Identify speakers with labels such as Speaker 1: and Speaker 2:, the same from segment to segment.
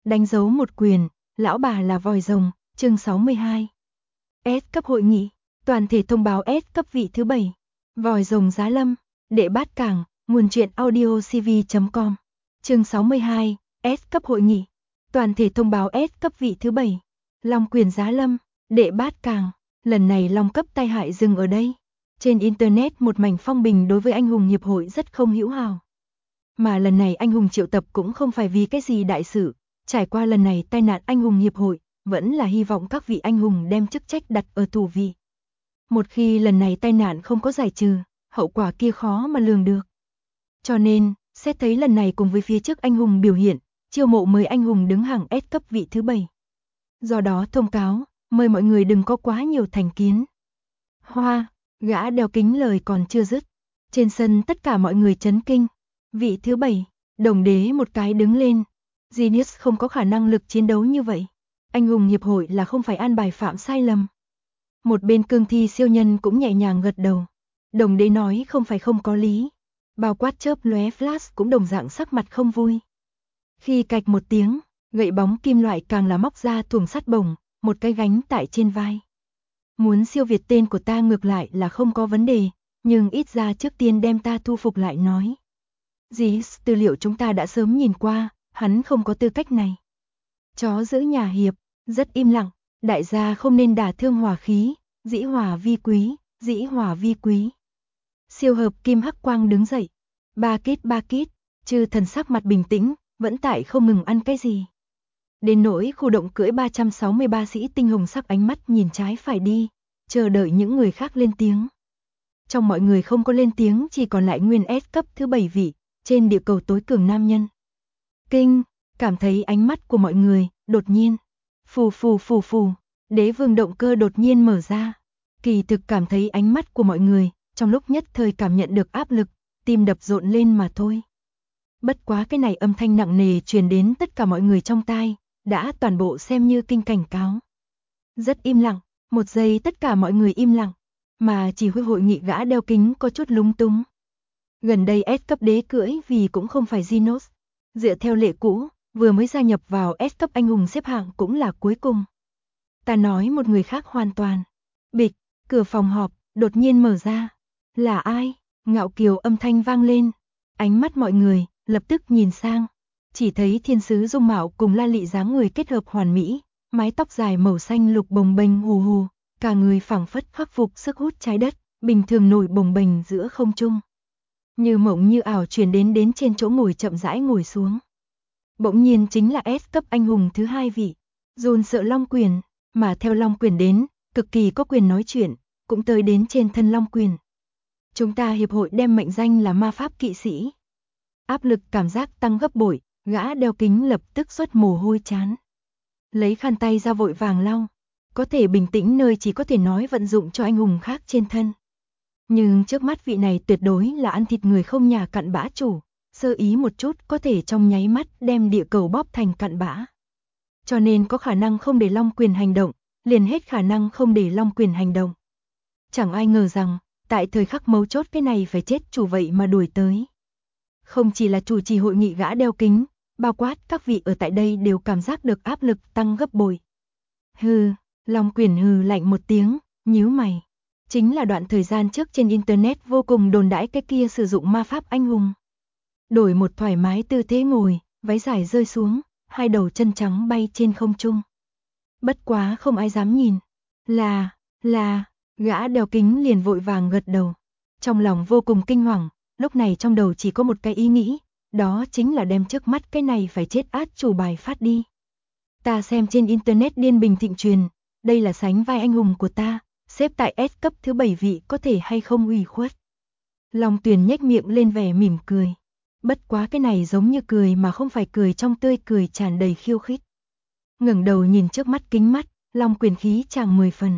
Speaker 1: Đánh dấu một quyền, lão bà là vòi rồng, chương 62. S cấp hội nghị, toàn thể thông báo S cấp vị thứ 7. Vòi rồng giá lâm, đệ bát cảng, nguồn truyện audio cv.com. Chương 62, S cấp hội nghị, toàn thể thông báo S cấp vị thứ 7. Long quyền giá lâm, đệ bát cảng, lần này long cấp tai hại dừng ở đây. Trên internet một mảnh phong bình đối với anh hùng hiệp hội rất không hữu hào. Mà lần này anh hùng triệu tập cũng không phải vì cái gì đại sự, trải qua lần này tai nạn anh hùng hiệp hội, vẫn là hy vọng các vị anh hùng đem chức trách đặt ở thủ vị. Một khi lần này tai nạn không có giải trừ, hậu quả kia khó mà lường được. Cho nên, xét thấy lần này cùng với phía trước anh hùng biểu hiện, chiêu mộ 10 anh hùng đứng hàng S cấp vị thứ 7. Do đó thông cáo, mời mọi người đừng có quá nhiều thành kiến. Hoa, gã đeo kính lời còn chưa dứt. Trên sân tất cả mọi người chấn kinh. Vị thứ 7, Đồng Đế một cái đứng lên. Genius không có khả năng lực chiến đấu như vậy. Anh hùng hiệp hội là không phải an bài phạm sai lầm. Một bên cương thi siêu nhân cũng nhẹ nhàng gật đầu. Đồng Đế nói không phải không có lý. Bao quát chớp lóe Flash cũng đồng dạng sắc mặt không vui. Khi cạch một tiếng, gậy bóng kim loại càng là móc ra thuồng sắt bổng, một cái gánh tại trên vai. Muốn siêu việt tên của ta ngược lại là không có vấn đề, nhưng ít ra trước tiên đem ta thu phục lại nói. Tư liệu chúng ta đã sớm nhìn qua, hắn không có tư cách này. Chó giữ nhà hiệp, rất im lặng, đại gia không nên đả thương hòa khí, dĩ hòa vi quý, dĩ hòa vi quý. Siêu hợp kim hắc quang đứng dậy, ba kít, chư thần sắc mặt bình tĩnh, vẫn tại không ngừng ăn cái gì. Đến nỗi khu động cưỡi 363 sĩ tinh hồng sắc ánh mắt nhìn trái phải đi, chờ đợi những người khác lên tiếng. Trong mọi người không có lên tiếng chỉ còn lại nguyên S cấp thứ 7 vị, trên địa cầu tối cường nam nhân. Kinh, cảm thấy ánh mắt của mọi người, đột nhiên. Phù, đế vương động cơ đột nhiên mở ra. Kỳ thực cảm thấy ánh mắt của mọi người, trong lúc nhất thời cảm nhận được áp lực, tim đập rộn lên mà thôi. Bất quá cái này âm thanh nặng nề truyền đến tất cả mọi người trong tai, đã toàn bộ xem như kinh cảnh cáo. Rất im lặng, một giây tất cả mọi người im lặng, mà chỉ huy hội nghị gã đeo kính có chút lúng túng. Gần đây S cấp đế cưỡi vì cũng không phải Genos. Dựa theo lệ cũ, vừa mới gia nhập vào S cấp anh hùng xếp hạng cũng là cuối cùng. Ta nói một người khác hoàn toàn. Bịch, cửa phòng họp, đột nhiên mở ra. Là ai? Ngạo kiều âm thanh vang lên. Ánh mắt mọi người, lập tức nhìn sang. Chỉ thấy thiên sứ dung mạo cùng la lị dáng người kết hợp hoàn mỹ. Mái tóc dài màu xanh lục bồng bềnh hù hù. Cả người phảng phất khắc phục sức hút trái đất, bình thường nổi bồng bềnh giữa không trung. Như mộng như ảo truyền đến trên chỗ ngồi chậm rãi ngồi xuống. Bỗng nhiên chính là S cấp anh hùng thứ 2 vị, dồn sợ long quyền, mà theo long quyền đến, cực kỳ có quyền nói chuyện, cũng tới đến trên thân long quyền. Chúng ta hiệp hội đem mệnh danh là ma pháp kỵ sĩ. Áp lực cảm giác tăng gấp bội, gã đeo kính lập tức xuất mồ hôi chán. Lấy khăn tay ra vội vàng lau, có thể bình tĩnh nơi chỉ có thể nói vận dụng cho anh hùng khác trên thân. Nhưng trước mắt vị này tuyệt đối là ăn thịt người không nhà cặn bã chủ, sơ ý một chút có thể trong nháy mắt đem địa cầu bóp thành cặn bã. Cho nên có khả năng không để long quyền hành động, liền hết khả năng không để long quyền hành động. Chẳng ai ngờ rằng, tại thời khắc mấu chốt cái này phải chết chủ vậy mà đuổi tới. Không chỉ là chủ trì hội nghị gã đeo kính, bao quát các vị ở tại đây đều cảm giác được áp lực tăng gấp bội. Hừ, long quyền hừ lạnh một tiếng, nhíu mày. Chính là đoạn thời gian trước trên internet vô cùng đồn đãi cái kia sử dụng ma pháp anh hùng. Đổi một thoải mái tư thế ngồi, váy dài rơi xuống, hai đầu chân trắng bay trên không trung. Bất quá không ai dám nhìn. Là, gã đeo kính liền vội vàng gật đầu. Trong lòng vô cùng kinh hoàng, lúc này trong đầu chỉ có một cái ý nghĩ, đó chính là đem trước mắt cái này phải chết át chủ bài phát đi. Ta xem trên internet điên bình thịnh truyền, đây là sánh vai anh hùng của ta. Xếp tại S cấp thứ 7 vị có thể hay không ủy khuất. Long Tuyền nhếch miệng lên vẻ mỉm cười. Bất quá cái này giống như cười mà không phải cười trong tươi cười tràn đầy khiêu khích. Ngẩng đầu nhìn trước mắt kính mắt, Long quyền khí chàng 10 phần.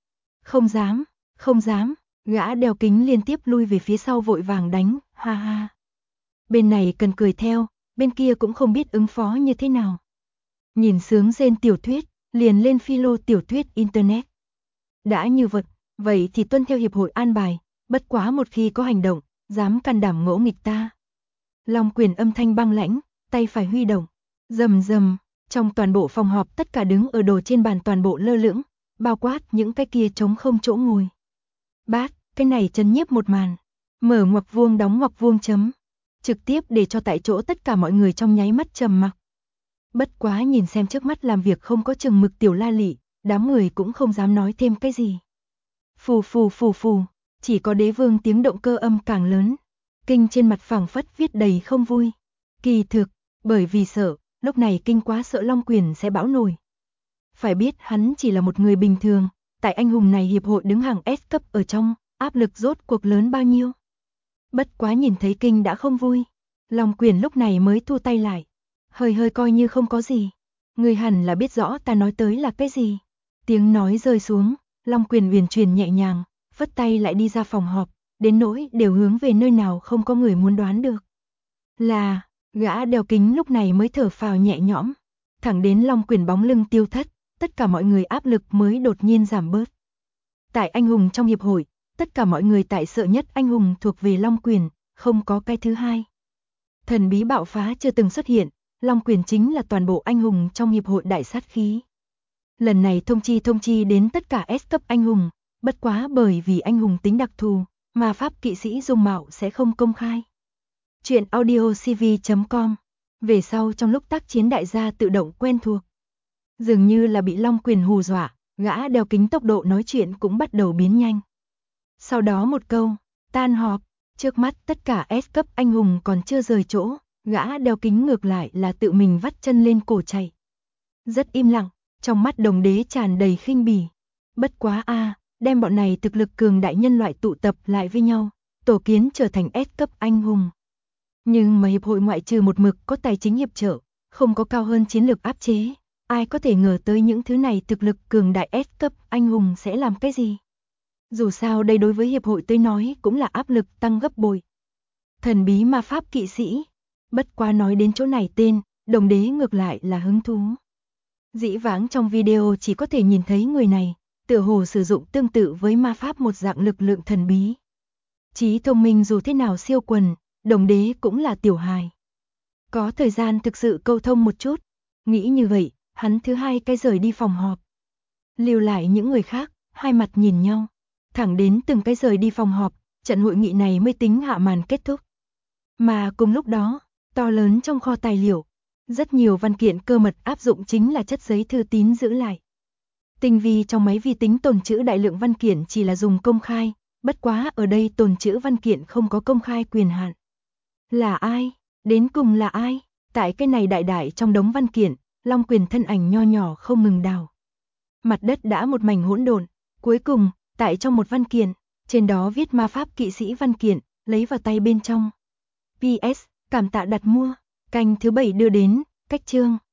Speaker 1: Không dám, gã đeo kính liên tiếp lui về phía sau vội vàng đánh, ha ha. Bên này cần cười theo, bên kia cũng không biết ứng phó như thế nào. Nhìn sướng rên tiểu thuyết, liền lên philo tiểu thuyết internet. Đã như vậy thì tuân theo hiệp hội an bài, bất quá một khi có hành động, dám can đảm ngỗ nghịch ta. Long quyền âm thanh băng lãnh, tay phải huy động, rầm rầm, Trong toàn bộ phòng họp tất cả đứng ở đồ trên bàn toàn bộ lơ lửng, bao quát những cái kia trống không chỗ ngồi. Bát, cái này chấn nhiếp một màn. Mở ngoặc vuông đóng ngoặc vuông chấm. Trực tiếp để cho tại chỗ tất cả mọi người trong nháy mắt trầm mặc. Bất quá nhìn xem trước mắt làm việc không có chừng mực Tiểu La Lị, đám người cũng không dám nói thêm cái gì. Phù phù phù phù, chỉ có Đế Vương tiếng động cơ âm càng lớn. Kinh trên mặt phảng phất viết đầy không vui. Kỳ thực, bởi vì sợ, lúc này Kinh quá sợ Long Quyền sẽ bão nổi. Phải biết hắn chỉ là một người bình thường, tại anh hùng này hiệp hội đứng hàng S cấp ở trong, áp lực rốt cuộc lớn bao nhiêu. Bất quá nhìn thấy Kinh đã không vui, Long Quyền lúc này mới thu tay lại. Hơi coi như không có gì. Người hẳn là biết rõ ta nói tới là cái gì. Tiếng nói rơi xuống, Long Quyền huyền chuyển nhẹ nhàng, vất tay lại đi ra phòng họp, đến nỗi đều hướng về nơi nào không có người muốn đoán được. Là, gã đeo kính lúc này mới thở phào nhẹ nhõm, thẳng đến Long Quyền bóng lưng tiêu thất, tất cả mọi người áp lực mới đột nhiên giảm bớt. Tại anh hùng trong hiệp hội, tất cả mọi người tại sợ nhất anh hùng thuộc về Long Quyền, không có cái thứ hai. Thần bí bạo phá chưa từng xuất hiện, Long Quyền chính là toàn bộ anh hùng trong hiệp hội đại sát khí. Lần này thông chi đến tất cả S cấp anh hùng, bất quá bởi vì anh hùng tính đặc thù, mà pháp kỵ sĩ dung mạo sẽ không công khai. Chuyện audiocv.com. Về sau trong lúc tác chiến đại gia tự động quen thuộc. Dường như là bị Long Quyền hù dọa, gã đeo kính tốc độ nói chuyện cũng bắt đầu biến nhanh. Sau đó một câu, tan họp, trước mắt tất cả S cấp anh hùng còn chưa rời chỗ, gã đeo kính ngược lại là tự mình vắt chân lên cổ chạy. Rất im lặng, trong mắt Đồng Đế tràn đầy khinh bỉ. Bất quá đem bọn này thực lực cường đại nhân loại tụ tập lại với nhau, tổ kiến trở thành S cấp anh hùng. Nhưng mà hiệp hội ngoại trừ một mực có tài chính hiệp trợ, không có cao hơn chiến lược áp chế, ai có thể ngờ tới những thứ này thực lực cường đại S cấp anh hùng sẽ làm cái gì? Dù sao đây đối với hiệp hội tới nói cũng là áp lực tăng gấp bội. Thần bí ma pháp kỵ sĩ. Bất quá nói đến chỗ này tên, Đồng Đế ngược lại là hứng thú. Dĩ vãng trong video chỉ có thể nhìn thấy người này, tựa hồ sử dụng tương tự với ma pháp một dạng lực lượng thần bí. Trí thông minh dù thế nào siêu quần, Đồng Đế cũng là tiểu hài. Có thời gian thực sự câu thông một chút, nghĩ như vậy, hắn thứ hai cái rời đi phòng họp. Lưu lại những người khác, hai mặt nhìn nhau, thẳng đến từng cái rời đi phòng họp, trận hội nghị này mới tính hạ màn kết thúc. Mà cùng lúc đó, to lớn trong kho tài liệu, rất nhiều văn kiện cơ mật áp dụng chính là chất giấy thư tín giữ lại. Tinh vi trong máy vi tính tồn trữ đại lượng văn kiện chỉ là dùng công khai, bất quá ở đây tồn trữ văn kiện không có công khai quyền hạn. Là ai? Đến cùng là ai? Tại cái này đại trong đống văn kiện, Long Quyền thân ảnh nho nhỏ không ngừng đào. Mặt đất đã một mảnh hỗn độn, cuối cùng, tại trong một văn kiện, trên đó viết ma pháp kỵ sĩ văn kiện, lấy vào tay bên trong. PS, cảm tạ đặt mua, canh thứ 7 đưa đến, cách chương.